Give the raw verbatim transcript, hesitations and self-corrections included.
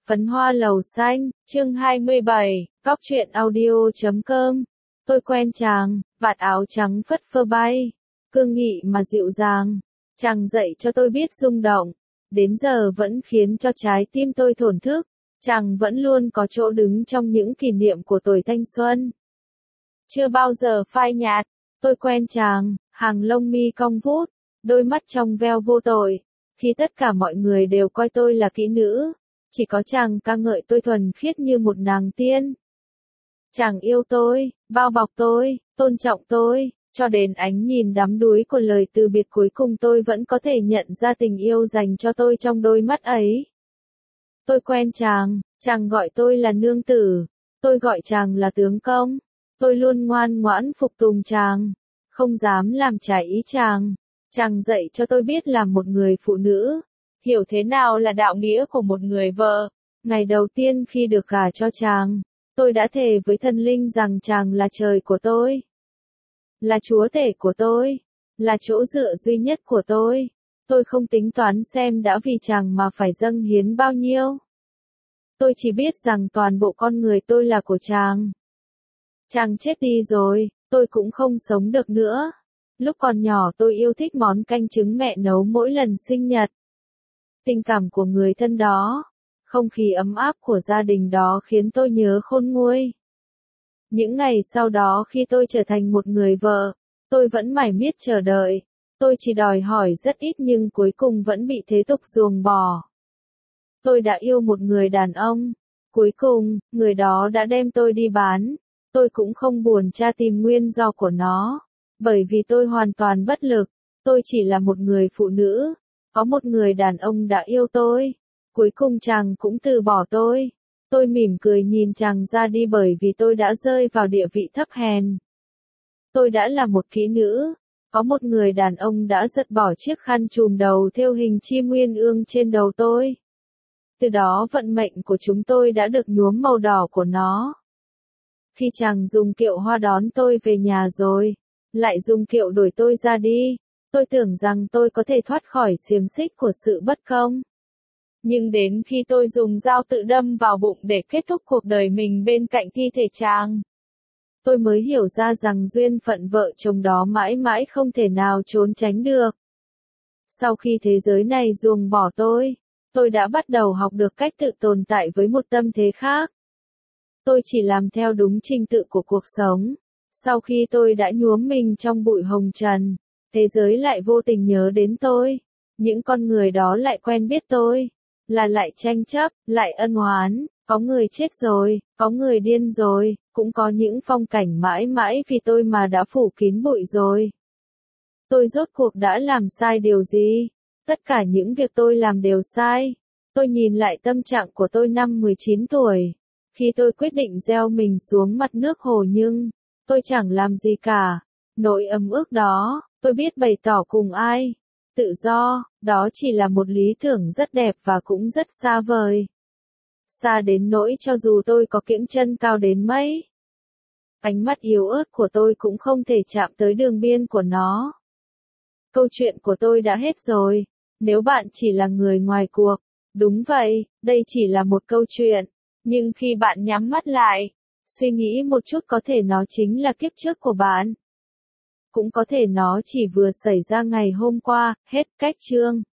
Phấn hoa lầu xanh, chương hai mươi bảy, góc truyện audio chấm com. Tôi quen chàng, vạt áo trắng phất phơ bay, cương nghị mà dịu dàng. Chàng dạy cho tôi biết rung động, đến giờ vẫn khiến cho trái tim tôi thổn thức. Chàng vẫn luôn có chỗ đứng trong những kỷ niệm của tuổi thanh xuân. Chưa bao giờ phai nhạt, tôi quen chàng, hàng lông mi cong vút, đôi mắt trong veo vô tội. Khi tất cả mọi người đều coi tôi là kỹ nữ, chỉ có chàng ca ngợi tôi thuần khiết như một nàng tiên. Chàng yêu tôi, bao bọc tôi, tôn trọng tôi, cho đến ánh nhìn đắm đuối của lời từ biệt cuối cùng tôi vẫn có thể nhận ra tình yêu dành cho tôi trong đôi mắt ấy. Tôi quen chàng, chàng gọi tôi là nương tử, tôi gọi chàng là tướng công. Tôi luôn ngoan ngoãn phục tùng chàng, không dám làm trái ý chàng. Chàng dạy cho tôi biết làm một người phụ nữ, hiểu thế nào là đạo nghĩa của một người vợ. Ngày đầu tiên khi được gả cho chàng, tôi đã thề với thần linh rằng chàng là trời của tôi, là chúa tể của tôi, là chỗ dựa duy nhất của tôi. Tôi không tính toán xem đã vì chàng mà phải dâng hiến bao nhiêu. Tôi chỉ biết rằng toàn bộ con người tôi là của chàng. Chàng chết đi rồi, tôi cũng không sống được nữa. Lúc còn nhỏ tôi yêu thích món canh trứng mẹ nấu mỗi lần sinh nhật. Tình cảm của người thân đó, không khí ấm áp của gia đình đó khiến tôi nhớ khôn nguôi. Những ngày sau đó khi tôi trở thành một người vợ, tôi vẫn mải miết chờ đợi. Tôi chỉ đòi hỏi rất ít nhưng cuối cùng vẫn bị thế tục ruồng bỏ. Tôi đã yêu một người đàn ông. Cuối cùng, người đó đã đem tôi đi bán. Tôi cũng không buồn tra tìm nguyên do của nó. Bởi vì tôi hoàn toàn bất lực. Tôi chỉ là một người phụ nữ. Có một người đàn ông đã yêu tôi. Cuối cùng chàng cũng từ bỏ tôi. Tôi mỉm cười nhìn chàng ra đi bởi vì tôi đã rơi vào địa vị thấp hèn. Tôi đã là một kỹ nữ. Có một người đàn ông đã giật bỏ chiếc khăn trùm đầu thêu hình chim uyên ương trên đầu tôi. Từ đó vận mệnh của chúng tôi đã được nhuốm màu đỏ của nó. Khi chàng dùng kiệu hoa đón tôi về nhà rồi, lại dùng kiệu đuổi tôi ra đi, tôi tưởng rằng tôi có thể thoát khỏi xiềng xích của sự bất công. Nhưng đến khi tôi dùng dao tự đâm vào bụng để kết thúc cuộc đời mình bên cạnh thi thể chàng, tôi mới hiểu ra rằng duyên phận vợ chồng đó mãi mãi không thể nào trốn tránh được. Sau khi thế giới này ruồng bỏ tôi, tôi đã bắt đầu học được cách tự tồn tại với một tâm thế khác. Tôi chỉ làm theo đúng trình tự của cuộc sống. Sau khi tôi đã nhuốm mình trong bụi hồng trần, thế giới lại vô tình nhớ đến tôi. Những con người đó lại quen biết tôi, là lại tranh chấp, lại ân oán, có người chết rồi, có người điên rồi, cũng có những phong cảnh mãi mãi vì tôi mà đã phủ kín bụi rồi. Tôi rốt cuộc đã làm sai điều gì? Tất cả những việc tôi làm đều sai. Tôi nhìn lại tâm trạng của tôi năm mười chín tuổi. Khi tôi quyết định gieo mình xuống mặt nước hồ nhưng, tôi chẳng làm gì cả. Nỗi ấm ức đó, tôi biết bày tỏ cùng ai. Tự do, đó chỉ là một lý tưởng rất đẹp và cũng rất xa vời. Xa đến nỗi cho dù tôi có kiễng chân cao đến mấy, ánh mắt yếu ớt của tôi cũng không thể chạm tới đường biên của nó. Câu chuyện của tôi đã hết rồi. Nếu bạn chỉ là người ngoài cuộc, đúng vậy, đây chỉ là một câu chuyện. Nhưng khi bạn nhắm mắt lại, suy nghĩ một chút có thể nó chính là kiếp trước của bạn. Cũng có thể nó chỉ vừa xảy ra ngày hôm qua, hết cách chương.